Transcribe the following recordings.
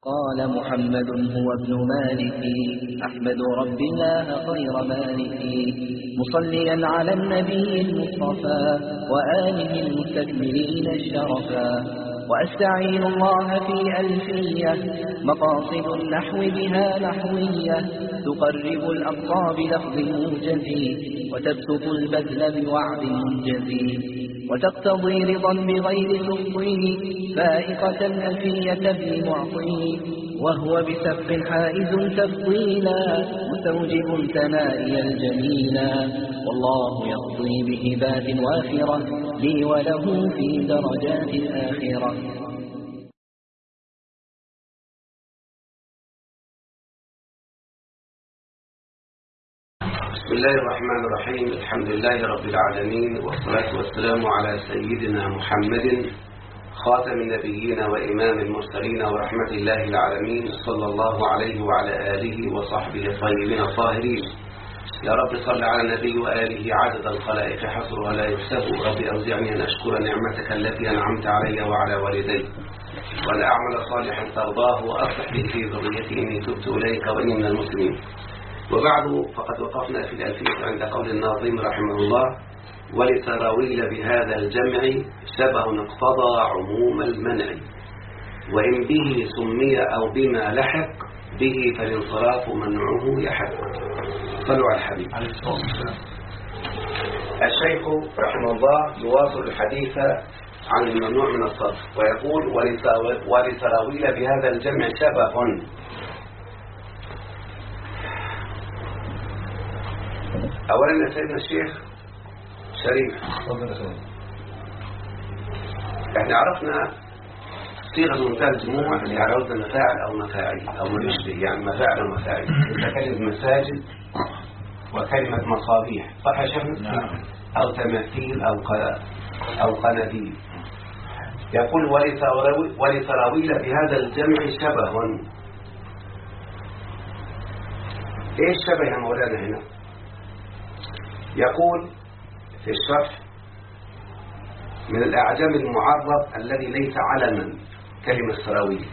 قال محمد هو ابن مالك أحمد رب الله خير مالك مصليا على النبي المصطفى وآله المستكملين الشرفا وأستعين الله في ألفية مقاصد النحو بها نحوية تقرب الأقصى بلفظ موجز وتبسط البذل بوعد منجز وتقتضي رضا بغير تفضيل فائقة ألفية ابن معطي وهو بسبق حائز تفضيلا مستوجب ثنائي الجميلا والله يقضي بهبات وافرة لي وله في درجات الآخرة. بسم الله الرحمن الرحيم. الحمد لله رب العالمين والصلاة والسلام على سيدنا محمد خاتم النبيين وإمام المرسلين ورحمة الله العالمين صلى الله عليه وعلى آله وصحبه الطيبين الطاهرين. يا رب صل على النبي وآله عدد الخلائق حصر ولا يحسب. رب أوزعني أن أشكر نعمتك التي أنعمت علي وعلى والدي وأن أعمل صالحا ترضاه وأصلح لي في ذريتي إني تبت إليك وإني من المسلمين. وبعد فقد وقفنا في الألفية عند قول الناظم رحمه الله: ولتراويل بهذا الجمع شبه اقتضى عموم المنع وإن به سمي أو بما لحق به فالانصراف منعه يحق. صلوا على الحبيب. الشيخ رحمه الله يواصل الحديث عن الممنوع من الصرف ويقول: ولتراويل بهذا الجمع شبه. أولا سيدنا الشيخ شريف، احنا عرفنا صيغة منتهى الجموع اللي على وزن مفاعل أو مفاعيل أو ما يشبه، يعني مفاعل ومفاعيل، كلمة مساجد وكلمة مصابيح، صح يا شيخنا؟ نعم. أو تماثيل أو قناديل. يقول: ولتراويل بهذا الجمع شبه. إيه الشبه يا مولانا هنا؟ يقول في الشرح: من الأعجام المعرب الذي ليس علما كلمة سراويل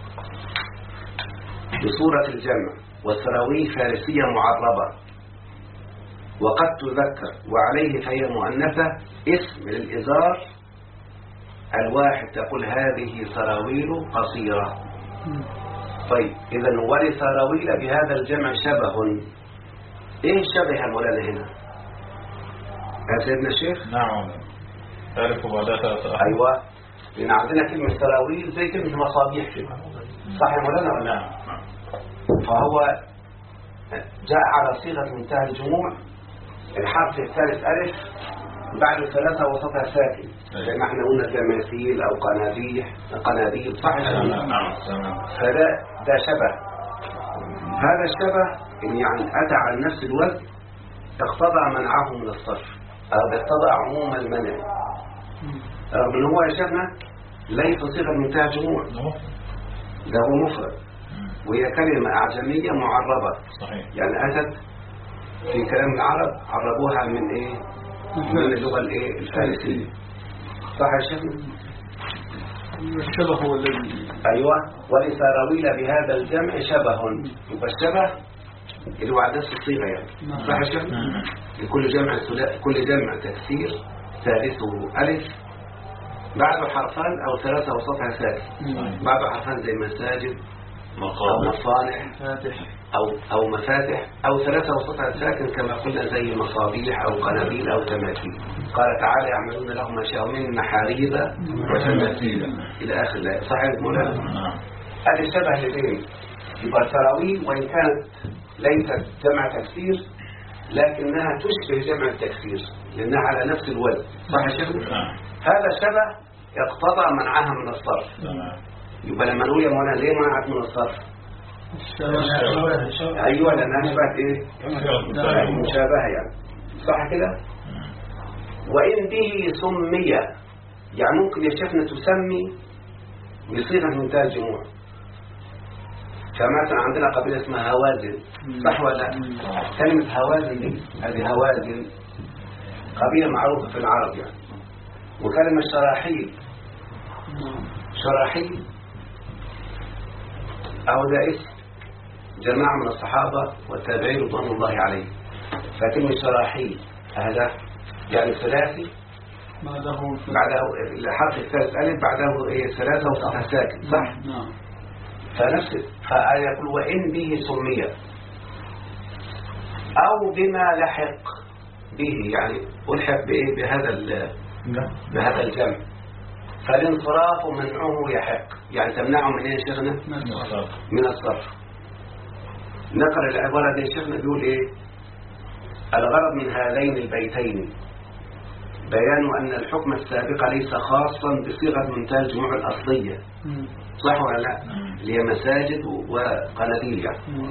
بصورة الجمع، والسراويل فارسية معربة وقد تذكر وعليه فهي مؤنثة اسم للإزار الواحد، تقول هذه سراويل قصيرة. طيب إذن ولسراويل بهذا الجمع شبه. إيه الشبه يا مولانا هنا يا سيدنا الشيخ؟ نعم. تعرف بعدها. أيوة، لأن عندنا كلمة سراويل زي كلمة مصابيح كده، صح يا مولانا ولا؟ نعم. فهو جاء على صيغة منتهى الجموع، الحرف الثالث ألف بعد ثلاثة وسطها ساكن، زي ما احنا قلنا تماثيل أو قناديل، صح يا شيخ؟ نعم. فده شبه. هذا الشبه يعني أتى على نفس الوزن اقتضى منعه من الصرف أو اقتضى عموم المنع، رغم أنه هو يا شيخنا ليس صيغة منتهى الجموع، ده هو مفرد وهي كلمة أعجمية معربة. صحيح. يعني أتت في كلام العرب عربوها من إيه؟ من اللغة الإيه؟ الفارسية، صح يا شيخنا؟ الشبه هو الذي أيوة. ولسراويل بهذا الجمع شبه، يبقى الشبه اللي هو عدس الصيغة يعني، صح يا شيخنا؟ لكل جمع تكسير ثالثه ألف بعد حرفان أو ثلاثة وسطها ساكن، بعد حرفان زي مساجد أو مصانع أو مفاتح، أو ثلاثة وسطها ساكن كما قلنا زي مصابيح أو قنابيل أو تماثيل. قال تعالى: يعملون لهم ما شاءوا من محاريب وتماثيل إلى آخر الآية، صح يا مولانا؟ هذه الشبه لدين. يبقى السراويل وإن كانت ليست جمع تكسير لكنها تشبه جمع التكسير لأنها على نفس الوزن، صح يا شيخنا؟ هذا الشبه يقتضى منعها من الصرف. يبقى لما نقول يا مولانا ليه منعت من الصرف؟ أيوة، لأنها شبهت إيه؟ مشابهة يعني، صح كده؟ وإن به سمي، يعني ممكن يا شيخنا تسمي بصيغة منتهى الجموع. فمثلا عندنا قبيلة اسمها هوازن، صح ولا لا؟ كلمة هوازن دي هذه هوازن قبيلة معروفة في العرب يعني. وكلمة شراحيل أو ده اسم جماعة من الصحابة والتابعين رضوان الله عليهم. فكلمة شراحيل هذا يعني ثلاثي بعده الحرف الثالث ألف بعده إيه ثلاثة وفتحة ساكن صح؟ نعم. فنفس يقول وإن به سمي أو بما لحق به، يعني ألحق بإيه بهذا الجمع. فالانصراف منعه يحق، يعني تمنعه من إيه شيخنا؟ من الصرف. نقرأ العبارة دي شيخنا بيقول إيه؟ الغرض من هذين البيتين بيان أن الحكم السابق ليس خاصا بصيغة منتهى الجموع الأصلية، صح ولا لا؟ اللي هي مساجد وقناديل يعني.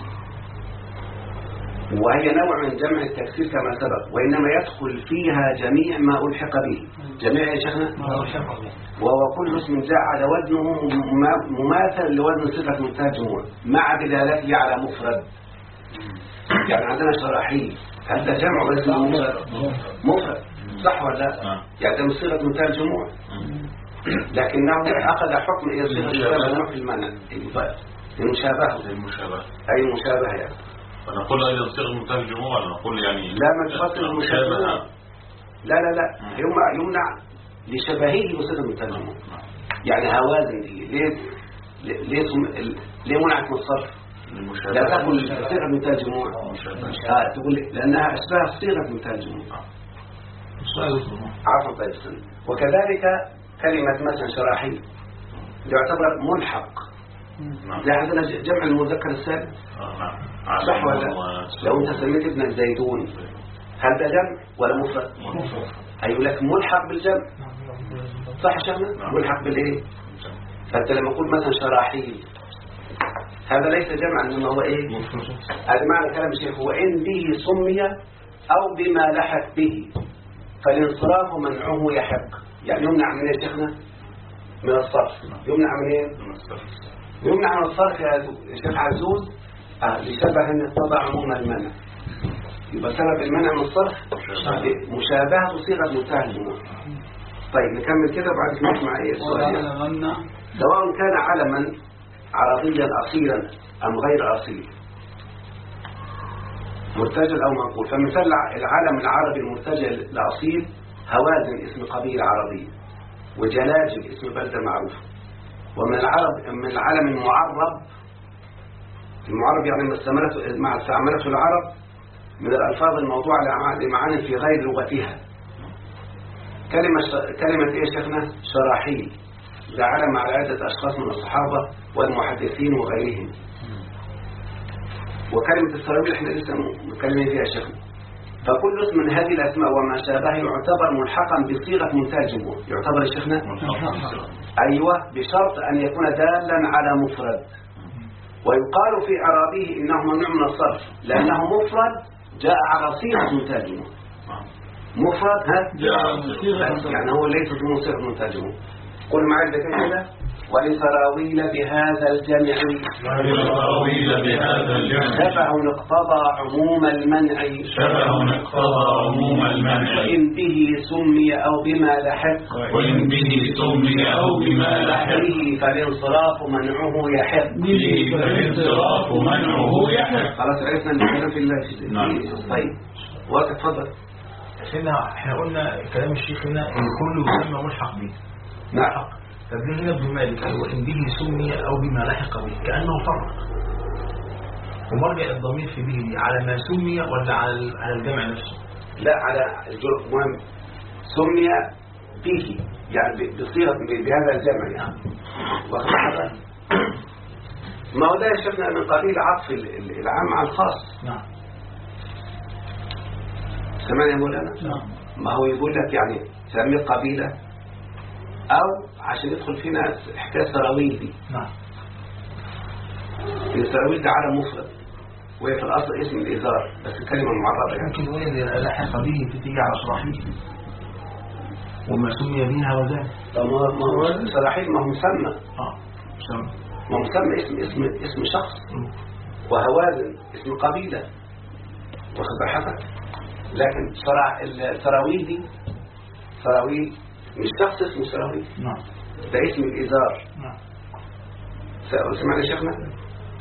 وهي نوع من جمع التكسير كما سبق، وإنما يدخل فيها جميع ما ألحق به. جميع يا شيخنا؟ وهو كل اسم جاء على وزنه مماثل لوزن صيغة منتهى الجموع مع دلالته على مفرد. يعني عندنا شراحيل، هذا جمع واسم مفرد صح ولا لا؟ يعني ده من صيغة منتهى الجموع، لكنه أخذ حكم إيه صيغة المشابهة في المعنى المشابهة أي مشابهة يعني. فنقول أيضا صيغة منتهى الجموع ولا نقول يعني لا ما تفصل المشابهة؟ لا يمنع لشبهه بصيغة منتهى الجموع. يعني هوازن دي ليه منعت من الصرف؟ لا تقول صيغة منتهى الجموع تقول لأنها أشبه صيغة منتهى الجموع. عفوا طيب سنة. وكذلك كلمة مثلا شراحيل يعتبر ملحق. لا عندنا جمع المذكر السالم صح ولا؟ لو أنت سميت ابنك زيدون هل ده جمع ولا مفرد؟ أيوة لك ملحق بالجمع صح يا شيخنا؟ ملحق بالإيه؟ فأنت لما أقول مثلا شراحيل هذا ليس جمعا إنما هو إيه؟ هذا معنى كلام الشيخ هو إن به سمي أو بما لحق به فالانصراف منعه يحق. يعني يمنع من ايه شيخنا؟ من الصرف. يمنع من ايه؟ يمنع من الصرف يا شيخ عزوز لشبه ان الطبع عموم المنع. يبقى سبب المنع من الصرف مشابهة صيغة منتهى الجموع. طيب نكمل كده وبعد كده نسمع ايه السؤال. سواء كان علما عربيا اصيلا ام غير اصيل مرتجل أو منقول. فمثال العلم العربي المرتجل الأصيل هوازن اسم قبيلة عربية، وجلاجل اسم بلدة معروفة. ومن العلم المعرب يعني ما استعملته العرب من الألفاظ الموضوعة لمعاني في غير لغتها. كلمة إيه شيخنا؟ شراحيل ده علم على عدة أشخاص من الصحابة والمحدثين وغيرهم. وكلمة السراويل احنا لسه متكلمين فيها شيخنا. فكل اسم من هذه الأسماء وما شابه يعتبر ملحقا بصيغة منتهى الجموع. يعتبر يا شيخنا؟ أيوة بشرط أن يكون دالا على مفرد. ويقال في إعرابه إنه ممنوع من الصرف لأنه مفرد جاء على صيغة منتهى الجموع. مفرد يعني هو ليس في صيغة منتهى الجموع. قل معي كده ولسراويل بهذا الجمع شبه اقتضى عموم المنع وإن به سمي أو بما لحق فالانصراف منعه يحق. خلاص عرفنا الكلام في الله. طيب وقت تفضل. احنا قلنا كلام الشيخ هنا ان كله يسمى ملحق به. نعم. فابن هنا ابن مالك وإن به سمي أو بما لحق به كأنه فرق. ومرجع الضمير في به على ما سمي ولا على الجمع نفسه؟ لا على المهم سمي به يعني بصيغة بهذا الجمع يعني. ما هو ده شفنا من قبيل عطف العام على الخاص. نعم. سمعني يا مولانا؟ نعم. ما هو يقول لك يعني سمي قبيلة أو عشان يدخل فينا حكاية سراويل دي. نعم. السراويل ده على مفرد وهي في الأصل اسم الإزار بس الكلمة معربة يعني. ممكن نقول إذا لحق به تيجي على شراحيل وما سمي بها وذلك. ما هو شراحيل ما هو مسمى. مسمى. ما مسمى اسم شخص. وهوازن اسم قبيلة. واخد بحثك. لكن السراويل دي سراويل مش شخص اسمه سراويل. نعم. ده اسم الإزار. نعم. سمعنا شيخنا؟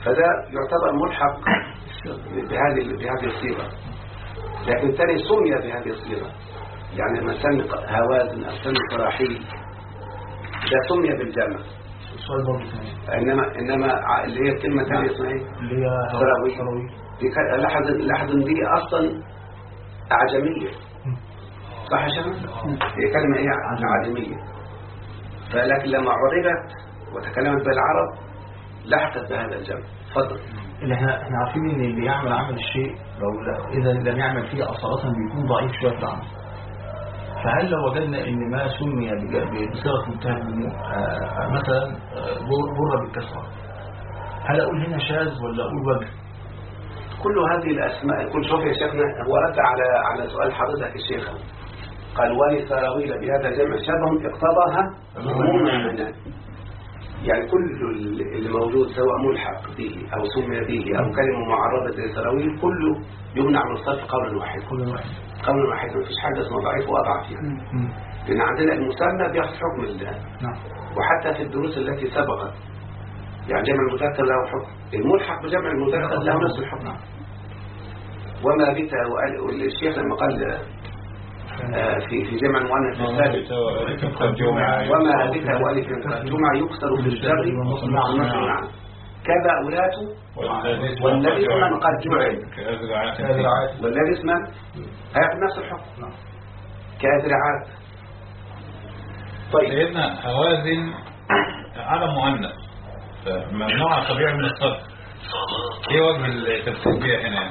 فده يعتبر ملحق بهذه الصيغة. لكن الثاني سمي بهذه الصيغة، يعني لما سمي هوازن أو سمي صراحيل ده سمي بالجمع. السؤال برضه ثاني، إنما اللي هي الكلمة الثانية اسمها ايه؟ اللي هي سراويل. لاحظ ان دي أصلا أعجمية، صح يا شيخ؟ هي كلمة ايه؟ أعجمية. فلكن لما عربت وتكلمت بالعرب لحقت بهذا الجمع. تفضل. اللي احنا عارفين ان اللي يعمل عمل الشيء اذا لم يعمل فيه اصالة بيكون ضعيف شوية في العمل. فهل لو وجدنا ان ما سمي بصيغة منتهى الجموع مثلا بر بالكسرة، هل اقول هنا شاذ ولا اقول وجه؟ كل هذه الاسماء، كل شوف يا شيخنا هو رد على سؤال حضرتك الشيخ، قال ولسراويل بهذا الجمع شبه اقتضاها عموم المعنى. يعني كل اللي موجود سواء ملحق به أو سمي به أو كلمة معربة زي سراويل كله يمنع من الصرف قولا واحد. قولا واحد، ما فيش حاجة اسمه ضعيف وأضعف يعني. لأن عندنا المسمى بياخذ حكم الله. وحتى في الدروس التي سبقت يعني جمع المذكر له حكم، الملحق بجمع المذكر له نفس الحكم. وما بت والشيخ لما قال في جمع المؤنث الثالث وما بك والف قد جمع يكسر في الجر والنصر كذا أولات والذي اسما قد جعل والذي اسما هياخد نفس الحكم كأذرعات. طيب سيدنا هوازن على مؤنث ممنوع طبيعي من الصرف، ايه وجه التسمية هنا؟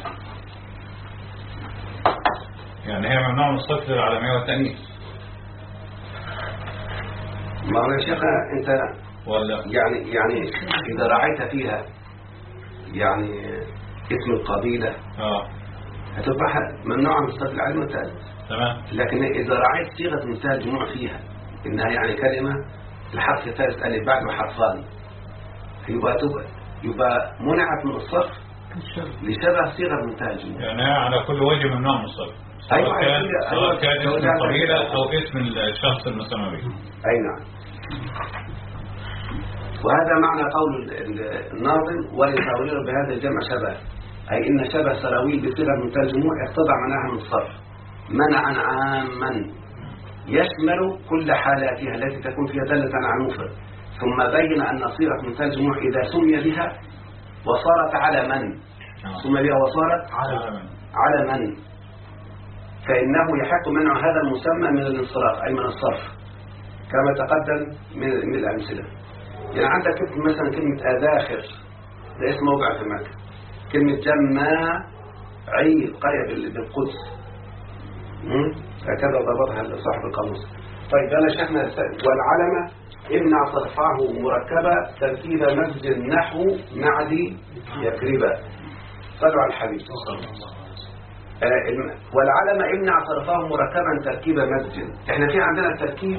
يعني هي ممنوع من الصرف للعالمية والتأنيث. ما هو يا شيخ انت ولا يعني اذا رعيت فيها يعني اسم القبيلة هتبقى ممنوعة من الصرف للعالمية والتأنيث. تمام. لكن اذا رعيت صيغة منتهى الجموع فيها انها يعني كلمة الحرف الثالث ألف بعد وحرفان يبقى منعت من الصرف لشبه صيغة منتهى الجموع. يعني على كل وجه ممنوع من الصرف، سواء كان اسم القبيلة أو اسم الشخص المسمى به. أي نعم. وهذا معنى قول الناظم ولسراويل بهذا الجمع شبه، أي إن شبه سراويل بصيغة منتهى الجموع اقتضى معناها من الصرف منعا عاما يشمل كل حالاتها التي تكون فيها دالة على المفرد، ثم بين أن صيغة منتهى الجموع إذا سمي بها وصارت على من سمي بها وصارت على من فإنه يحق منع هذا المسمى من الانصراف أي من الصرف كما تقدم من الأمثلة. يعني عندك مثلا كلمة أذاخر ده اسم موضع في مكة، كلمة جماعي قرية بالقدس هكذا ضبطها صاحب القاموس. طيب أنا شيخنا والعلمة امنع صرفه مركبة تركيب مزج نحو معدي يكربة. صلوا على الحبيب. والعلمة امنع صرفه مركبا تركيب مزج. احنا في عندنا تركيب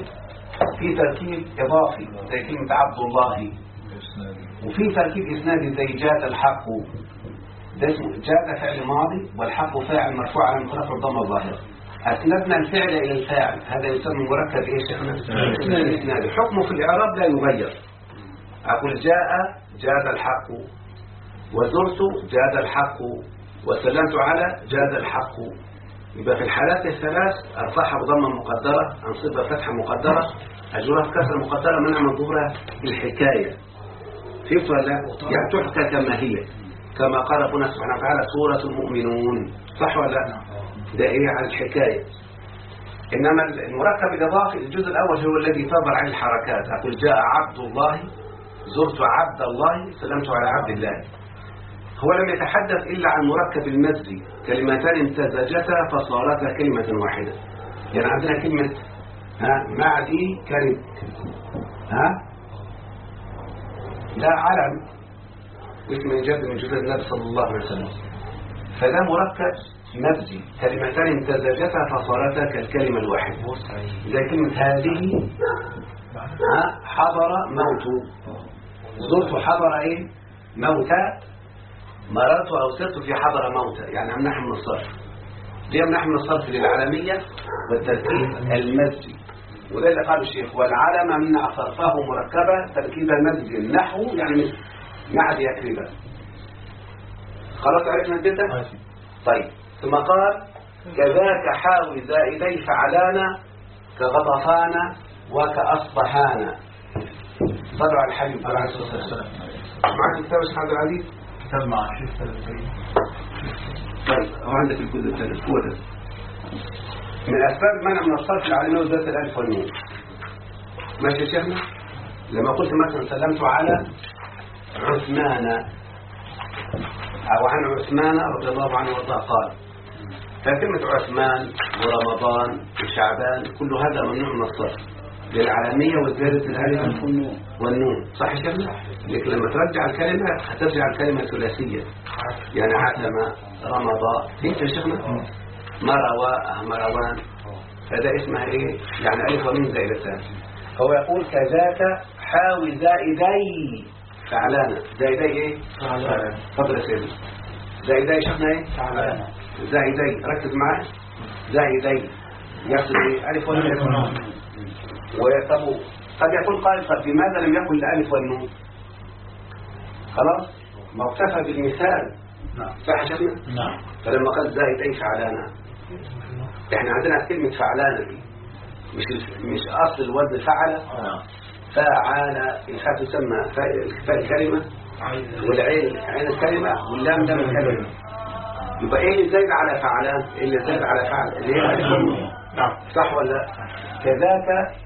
إضافي زي كلمة عبد الله، وفي تركيب إسنادي زي جاد الحق، ده اسمه جاد فعل ماضي والحق فاعل مرفوع على مخالفة الضمة الظاهرة. أسندنا الفعل إلى الفاعل، هذا يسمى مركب إيه شيخنا؟ إسنادي. حكمه في الإعراب لا يغير. أقول جاد الحق، وزرت جاد الحق، وسلمت على جاد الحق. يبقى في الحالات الثلاث أرفعها بضمة مقدرة، أنصبها فتحة مقدرة، أجرها في كسر مقدرة، منع مظهورها الحكاية. فهمت ولا لا؟ يعني تحكى كما هي، كما قال ربنا سبحانه وتعالى سورة المؤمنون، صح ولا لا؟ ده إيه على الحكاية. إنما المركب الإضافي الجزء الأول هو الذي تظهر عليه الحركات. أقول جاء عبد الله، زرت عبد الله، سلمت على عبد الله. هو لم يتحدث إلا عن مركب المزي، كلمتان امتزجتا فصارتا كلمة واحدة. يعني عندنا كلمة معدي كرب، لا علم اسم جد من جدد النبي صلى الله عليه وسلم، فده مركب مزي، كلمتان امتزجتا فصارتا كالكلمة الواحدة. زي كلمة هذه حضر موت، زرت حضر ايه موتى، مررت أو سرت في حضر موتى، يعني أمنح من الصرف. دي أمنح من الصرف للعالمية والتركيب المزجي، وده اللي قاله الشيخ والعلم منع صرفه مركبة تركيب المزجي نحو يعني معد يكربة. خلاص عرفنا البيت ده؟ طيب ثم قال كذاك حاوي زائدي فعلانا كغطفانا وكأصبحانا. صلوا على الحبيب عليه الصلاة والسلام. معك كتاب الشيخ عبد العزيز؟ كتاب مع الشيخ الكريم. طيب وعندك الجزء الثالث هو ده. من أسباب منع من الصرف العالمية وذات الألف والنون. ماشي يا شيخنا؟ لما قلت مثلا سلمت على عثمان أو عن عثمان رضي الله عنه وارضاه قال، فكلمة عثمان ورمضان وشعبان كل هذا ممنوع من الصرف للعالمية وزيادة الألف والنون. صح يا شيخنا؟ لكن لما ترجع الكلمة هترجع الكلمة ثلاثية، يعني عتم رمضان فهمت يا شيخنا؟ مروى مروان، هذا اسمها ايه؟ يعني ألف وميم زائدتان. هو يقول كذاك حاوي زائدي فعلانا. زائدي ايه؟ فعلانا. تفضل يا سيدي. زائدي شفنا ايه؟ فعلانا. زائدي ركز معي. زائدي يقصد ايه؟ ألف والنون. ويطبو قد يقول قائل طب لماذا لم يكن الألف والنون؟ خلاص ما اكتفى بالمثال. نعم. صح شفنا؟ نعم. فلما قال زائدي فعلانا، احنا عندنا كلمة فعلانا دي مش أصل الوزن فعل. فعال الفاء تسمى فاء الكلمة والعين عين الكلمة واللام لام الكلمة. يبقى ايه اللي زايد على فعلان؟ اللي زايد على فعل اللي هي نعم. صح ولا لا؟ كذاك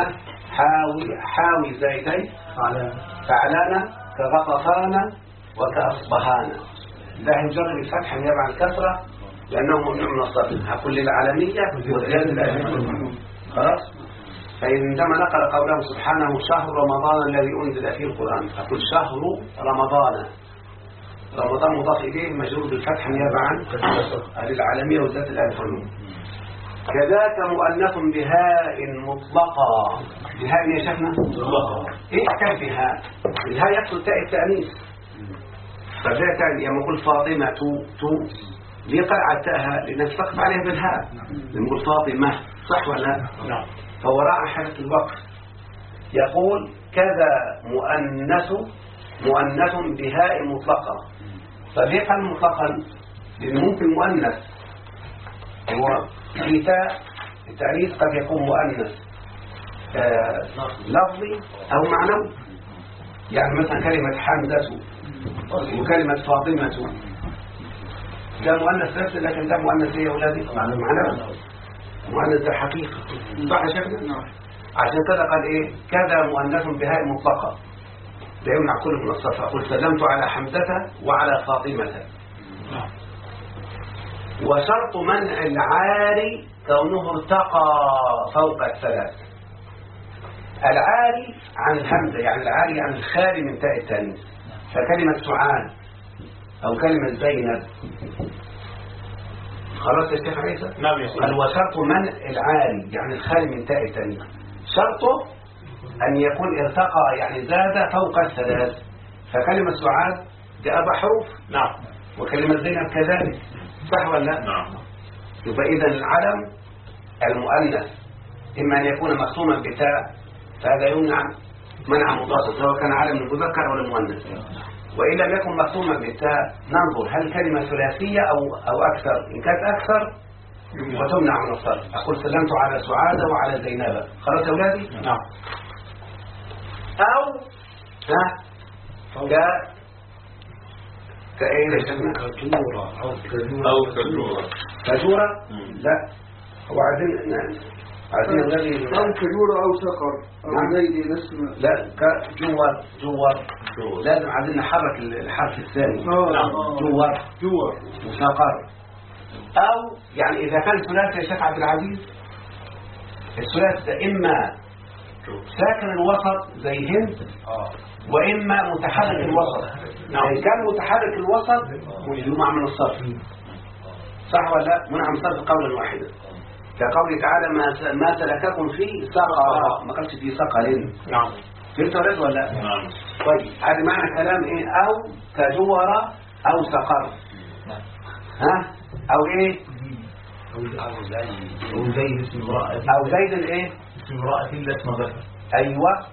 حاوي زايدي فعلانا كغطفانا وكأصبحانا. ده هنجرب الفتح نيابة عن الكسرة لأنه ممنوع من الصرف. هقول للعالمية وزيادة الألف. خلاص. فعندما نقل قوله سبحانه شهر رمضان الذي أنزل فيه القرآن، أقول شهر رمضان. رمضان مضاف إليه مجرور بالفتح نيابة عن العالمية وزيادة الألف والنون. كذاك مؤنث بهاء مطلقة. بهاء يا شيخنا؟ إيه حكاية بهاء؟ الهاء يقصد تاء التأنيث. فذاك لما نقول فاطمة تو ليه قلعت تاءها؟ لأنها تسقط عليها بالهاء. لما نقول فاطمة صح ولا لا؟ نعم. فهو راعى حالة الوقف. يقول كذا مؤنث بهاء مطلقة. فليه قال مطلقا؟ لأن ممكن مؤنث هو في تاء التأنيث قد يكون مؤنث لفظي أو معنوي. يعني مثلا كلمة حمزة وكلمة فاطمة ده مؤنث نفسه، لكن ده مؤنث ايه يا أولادي؟ معنوي. مؤنث ده حقيقة. صح يا شيخنا؟ عشان كده قال ايه؟ كذا مؤنث بهاء مطلقة لا يمنع كله من الصرف. أقول سلمت على حمزة وعلى فاطمة. وشرط منع العاري كونه ارتقى فوق الثلاث. العاري عن الهمزة، يعني العاري عن الخالي من تاء التانيث. فكلمة سعاد أو كلمة زينب. خلاص يا شيخ عيسى؟ نعم يا قال وشرط منع العاري يعني الخالي من تاء التانيث شرطه أن يكون ارتقى يعني زاد فوق الثلاث. فكلمة سعاد جاء بحروف. نعم. وكلمة زينب كذلك. صح ولا لا؟ نعم. يبقى إذا العلم المؤنث إما أن يكون مختوما بتاء فهذا يمنع منع مطلق سواء كان علم المذكر ولا المؤنث. وإن لم يكن مختوما بالتاء ننظر هل كلمة ثلاثية أو أكثر. إن كانت أكثر وتمنع من الصرف. أقول سلمت على سعادة وعلى زينب. خلاص يا أولادي؟ نعم. أو كأيه يا شيخنا؟ كجورة. لا هو عايزين الذي أو كجورة أو سقر أو زيد اسم. لا جور لازم عايزين نحرك الحرف الثاني. جور وسقر. أو يعني إذا كان ثلاثي يا شيخ عبد العزيز الثلاثي ده إما ساكن الوسط زي هند وإما متحرك الوسط. إن كان متحرك الوسط يمنع من الصرف. صح ولا لا؟ منع من الصرف قولا واحدا كقوله تعالى ما سلككم في سقر. ما قالش في سقر. نعم. فهمت ولا لا؟ نعم. طيب هذا معنى كلام ايه؟ او كجورة او سقر. او ايه؟ أو زيد اسم امرأة. او زيد الايه؟ اسم امرأة إلا اسم ذكر. ايوه.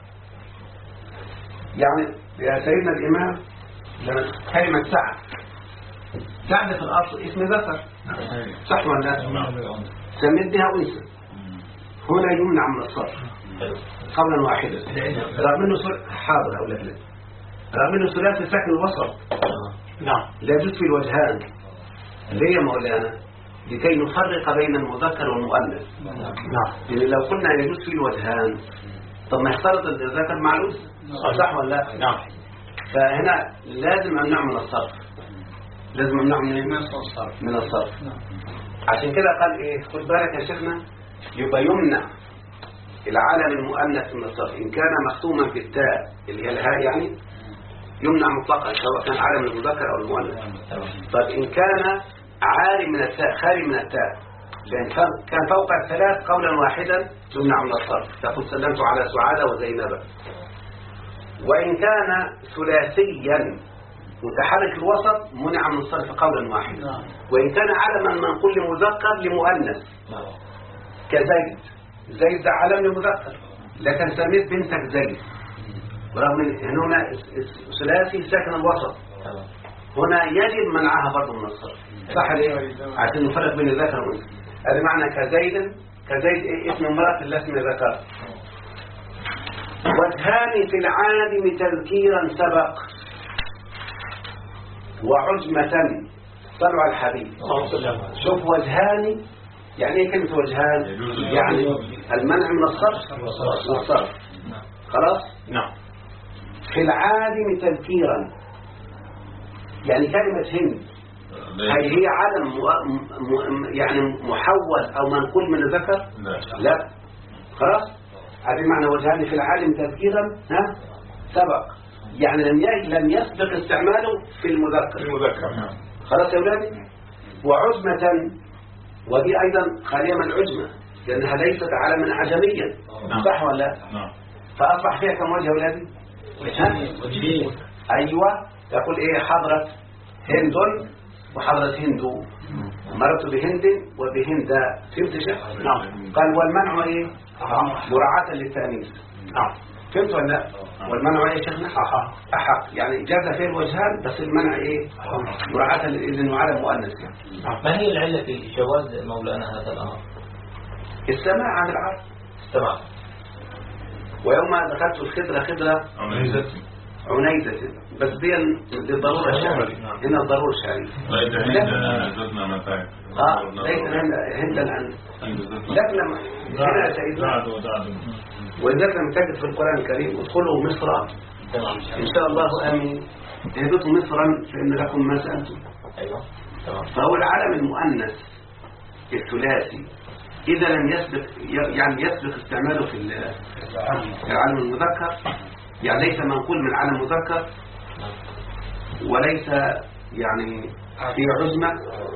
يعني يا سيدنا الامام لما كلمة سعد تعرف الأصل اسم ذكر صح ولا لا؟ سميت بها أنثى هنا يمنع من الصرف قولا واحدا رغم انه حاضر أقول لك لا رغم انه ثلاثي ساكن الوسط نعم لا يجوز في الوجهان ليه يا مولانا لكي نفرق بين المذكر والمؤنث نعم يعني لو قلنا يجوز في الوجهان طب ما يختلط الذكر مع الأنثى صح ولا لا؟ نعم فهنا لازم أمنع من الصرف لازم أمنع من الصرف عشان كده قال إيه خد بالك يا شيخنا يبقى يمنع العالم المؤنث من الصرف إن كان مختوما بالتاء اللي هي الهاء يعني يمنع مطلقا سواء كان عالم المذكر أو المؤنث طيب إن كان عاري من التاء خالي من التاء لأن كان فوق الثلاث قولا واحدا يمنع من الصرف تقول سلمت على سعادة وزينب وإن كان ثلاثيا متحرك الوسط منع من الصرف قولا واحدا وإن كان علما منقول لمذكر لمؤنث كزيد زيد ده علم لمذكر لكن سميت بنتك زيد ورغم ان هنا ثلاثي ساكن الوسط هنا يجب منعها برضه من الصرف صح ليه عشان نفرق بين الذكر والانثى هذا معنى كزيد اسم امرأة لا اسم ذكر وجهان في العادم تذكيرا سبق وعجمة صلوا على الحبيب شوف وجهان يعني ايه كلمة وجهان يعني المنع من الصرف والصرف خلاص نعم في العادم تذكيرا يعني كلمة هند هي عدم يعني محول او منقول من الذكر لا خلاص هذه معنى وجهان في العادم تذكيرا ها سبق يعني لم يسبق استعماله في المذكر خلاص يا اولادي وعزمة ودي ايضا خالية من العجمة لانها ليست علما عجميا صح ولا لا فاصبح فيها كم وجه يا اولادي ايوه تقول ايه حضرة هند وحضرة هندو مررت بهند وبهند فهمت شيء نعم قال والمنع ايه مراعاة للتأنيث نعم فهمت ولا لا والمنع ايه يا شيخنا احق يعني جاز فيه الوجهان بس المنع ايه مراعاة للاذن وعلى مؤنث يعني ما هي العلة في جواز مولانا هذا الامر السماع عن العرض تمام ويوم دخلت الخضرة عنيزة بس دي الضرورة الشعرية هنا الضرورة الشعرية ليس هند الآن لكن هنا سيدنا ولذلك لما تجد في القرآن الكريم ادخلوا مصر إن شاء الله آمين اهبطوا مصرا فإن لكم ما سألتم فهو العالم المؤنث الثلاثي إذا لم يسبق يعني يسبق استعماله في العالم المذكر يعني ليس منقول من عالم مذكر وليس يعني في عزمة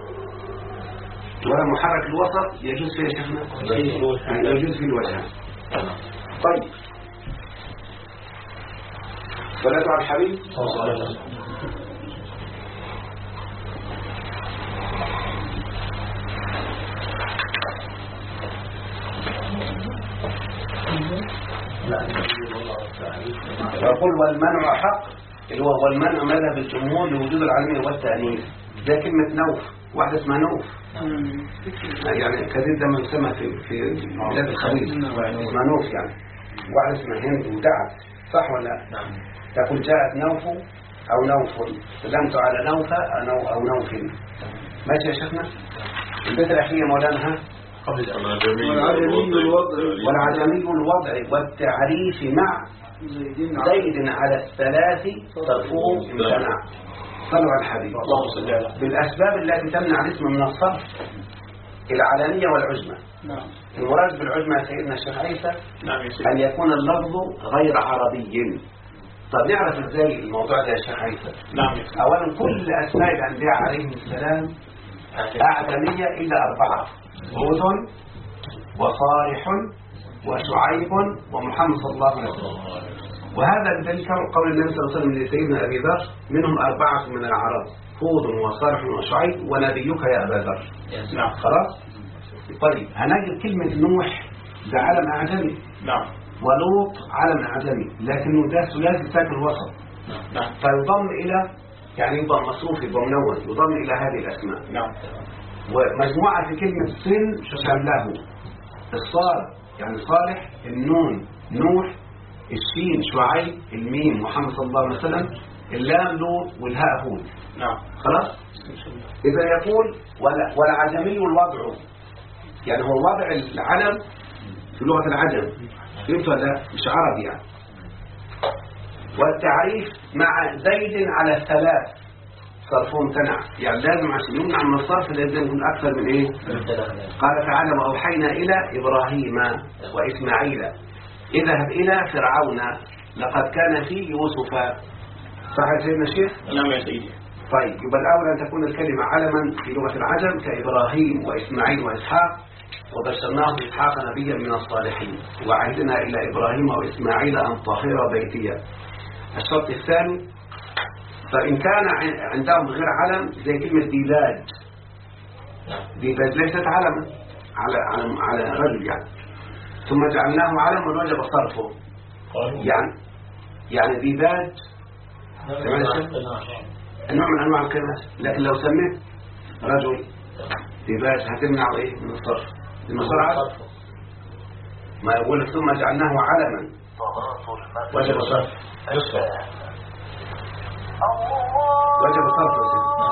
ولا محرك الوسط يجوز فيه شيخنا يجوز فيه الوجهان طيب صلاة على الحبيب يقول والمنع حق اللي هو المنع مذهب الجمهور لوجود العلمية والتأنيث ده كلمة نوف واحدة اسمها نوف يعني كثير ده ما يسمى في بلاد الخليج اسمها نوف يعني واحدة اسمها هند ودعت صح ولا لا تقول جاءت نوف أو نوف سلمت على نوفة أو نوف ماشي يا شيخنا البيت الأخير مولانا ها والعجمي الوضع والتعريف مع زيد على الثلاث صرفه امتنع صلوا على الحبيب بالأسباب التي تمنع الاسم من الصرف العلانية والعجمة المراد بالعجمة سيدنا الشيخ عيسى أن يكون اللفظ غير عربي طب نعرف ازاي الموضوع ده يا شيخ عيسى أولا كل أسماء الأنبياء عليهم السلام أعجمية إلا 4 هود وصالح وشعيب ومحمد صلى الله عليه وسلم وهذا الذي قول النبي صلى الله عليه وسلم لسيدنا أبي ذر منهم 4 من العرب هود وصالح وشعيب ونبيك يا أبا ذر خلاص طيب هنجد كلمة نوح ده علم أعجمي ولوط علم أعجمي لكنه ده ثلاثي ساكن الوسط فيضم إلى يعني يبقى مصروف يبقى منون يضم إلى هذه الأسماء. نعم. ومجموعة في كلمة صن شمله. الصاد يعني صالح، النون نوح، الشين شعيب، الميم محمد صلى الله عليه وسلم، اللام لوط، والهاء هود. نعم. خلاص. إذا يقول والعجمي الوضع، يعني هو وضع العلم في لغة العجم، فهمت ولا مش عربي يعني. والتعريف مع زيد على الثلاث صرفه امتنع، يعني لازم عشان يمنع من الصرف لازم يكون أكثر من إيه؟ قال تعالى وأوحينا إلى إبراهيم وإسماعيل اذهب إلى فرعون لقد كان فيه يوسف. صح يا سيدنا الشيخ؟ نعم يا سيدي. طيب يبقى الأول أن تكون الكلمة علما في لغة العجم كإبراهيم وإسماعيل وإسحاق، وبشرناه بإسحاق نبيا من الصالحين، وعهدنا إلى إبراهيم وإسماعيل أن طهر بيتي. الشرط الثاني فإن كان عندهم غير علم زي كلمة ديباج. ديباج ليست علما على رجل يعني، ثم جعلناه علما ووجب صرفه. يعني ديباج نوع من أنواع الكلمة، لكن لو سميت رجل ديباج هتمنع إيه من الصرف المصرعة. ما يقول لك ثم جعلناه علما وجب صرف، وجب صرف.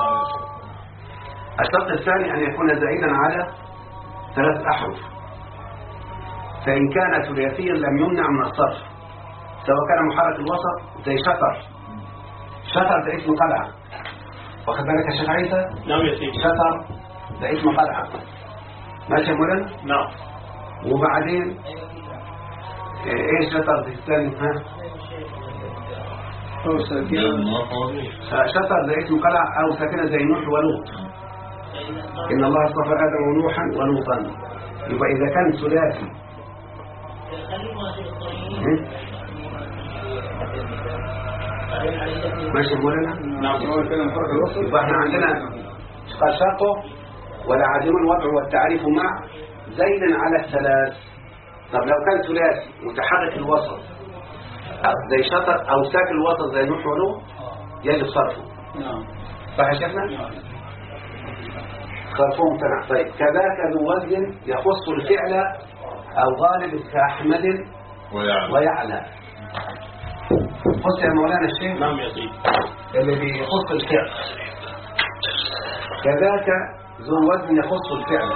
الشرط الثاني أن يكون زائدا على 3 أحرف، فإن كان ثلاثيا لم يمنع من الصرف، سواء كان محرك الوسط زي شطر. شطر ده اسم قلعة، واخد بالك يا شيخ عيسى؟ نعم يا سيدي. شطر ده اسم قلعة، ماشي يا مولانا؟ نعم. وبعدين ايه شطر ده الثاني؟ ها؟ شطر ده اسم قلعة أو ساكنة زي نوح ولوط. إن الله اصطفى آدم ونوحا ولوطا. يبقى إذا كان ثلاثي ماشي مولانا؟ نعم. يبقى احنا عندنا قد شرطه والعدم الوضع والتعريف مع زيد على الثلاث. طب لو كان ثلاثي متحرك الوسط زي شطر أو ساكن الوسط زي نوح ولوط يجب صرفه. نعم. صح يا شيخنا؟ صرفه ممتنع. طيب كذاك ذو وزن يخص الفعل أو غالب كأحمد ويعلى. خص يا مولانا الشيخ. نعم يا سيدي. الذي يخص الفعل كذاك ذو وزن يخص الفعل.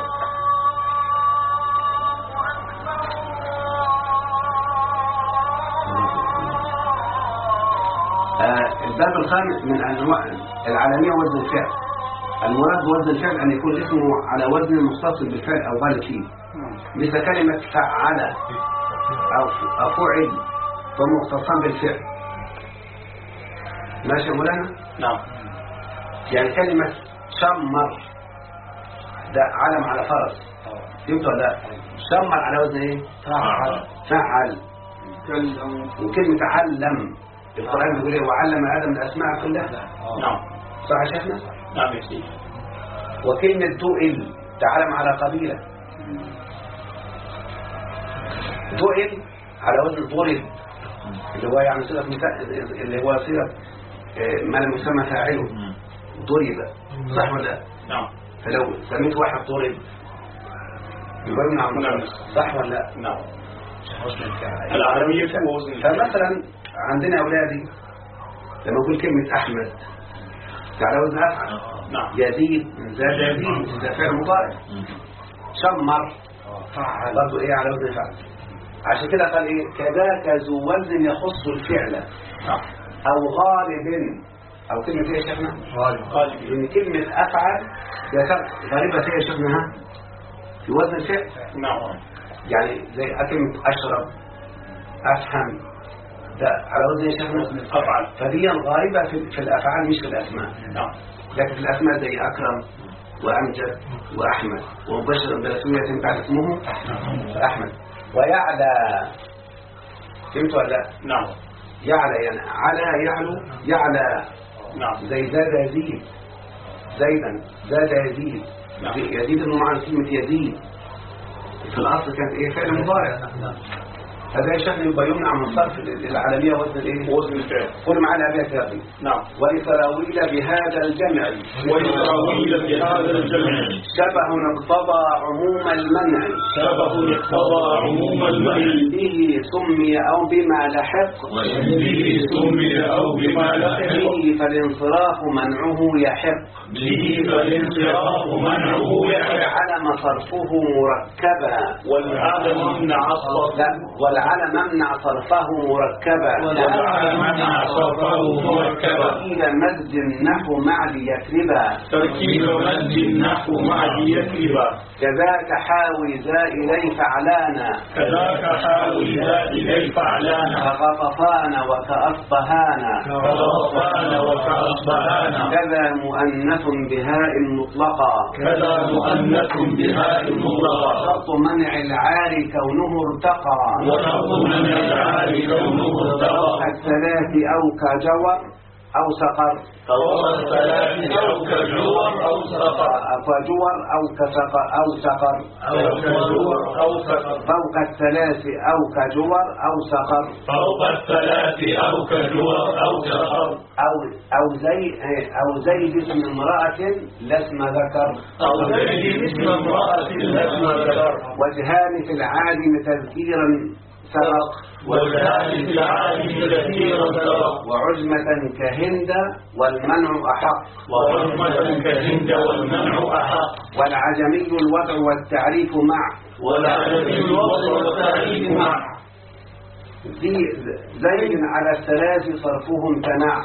الباب الخامس من أنواع العالمية وزن الفعل. المراد بوزن الفعل أن يكون اسمه على وزن متصل بالفعل أو غالب فيه، مثل كلمة فعل أو فعل فمختصا بالفعل. ماشي يا مولانا؟ نعم. يعني كلمة شمر ده علم على فرس، فهمت ولا لا؟ شمر على وزن ايه؟ فعل. وكلمة علم القرآن بيقول ايه؟ وعلم آدم الأسماء كلها. نعم. صح يا شيخنا؟ نعم يا سيدي. وكلمة دؤل تعلم على قبيلة. دؤل على وزن ضرب، اللي هو يعني صيغة اللي هو صيغة ما لم يسمى فاعله ضرب. صح ولا لا؟ نعم. فلو سميت واحد ضرب يبقى يمنع من الصرف. صح ولا لا؟ نعم. العالمية وزن. فمثلا عندنا أولادي لما أقول كلمة أحمد على وزن أفعل. نعم. يزيد زاد يزيد ده فعل مضارع. شمر برضه إيه على وزن فعل. عشان كده قال إيه كذاك ذو وزن يخص الفعل أو غالب. أو كلمة إيه يا شيخنا؟ غالب. لأن كلمة أفعل غالبة إيه يا شيخنا؟ ها في وزن الفعل. نعم. يعني زي كلمة أشرب أفهم ده على وزن يا شيخنا أفعل. فدي غالبة في الأفعال مش في الأسماء. نعم. لكن في الأسماء زي أكرم وأمجد وأحمد ومبشر برسولية بعد اسمه أحمد. ويعلى فهمت ولا لا؟ نعم. يعلى يعني على يعلو يعلى. نعم. زي زاد يزيد زيدا زاد يزيد. نعم. يزيد إنه معنى كلمة يزيد في الأصل كانت إيه فعل مضارع. فده شكل يبقى يمنع من صرف العالمية وزن الايه؟ وزن الفعل. قل معانا أبيات يا أخي. نعم. ولسراويل بهذا الجمع ولسراويل بهذا الجمع شبه اقتضى عموم المنع شبه اقتضى عموم المنع به سمي أو بما لحق به سمي أو بما لحق به فالانصراف منعه يحق به فالانصراف منعه يحق والعلم صرفه مركبا والعلم امنع صرفه مركبا تركيب مد النحو مع ليكربا كذاك حاوي ذا إلي فعلانا كغطفان وكأصبهانا كذا مؤنث بهاء مطلقا شرط منع العار كونه ارتقى الثلاث أو كجور أو سقر فجور أو كسقر فوق الثلاث أو كجور أو سقر أو زيد اسم امرأة لاسم ذكر وجهان في العالم تذكيرا سبق وعجمة كهند والمنع أحق والعجمي الوضع والتعريف مع زيد على الثلاث صرفهم تنع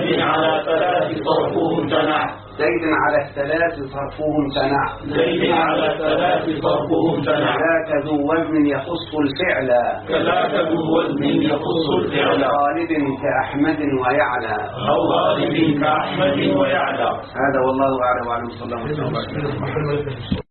كذاك ذو وزن يخص الفعل غالب كأحمد ويعلى هذا والله أعلم وعلم صلى الله عليه وسلم.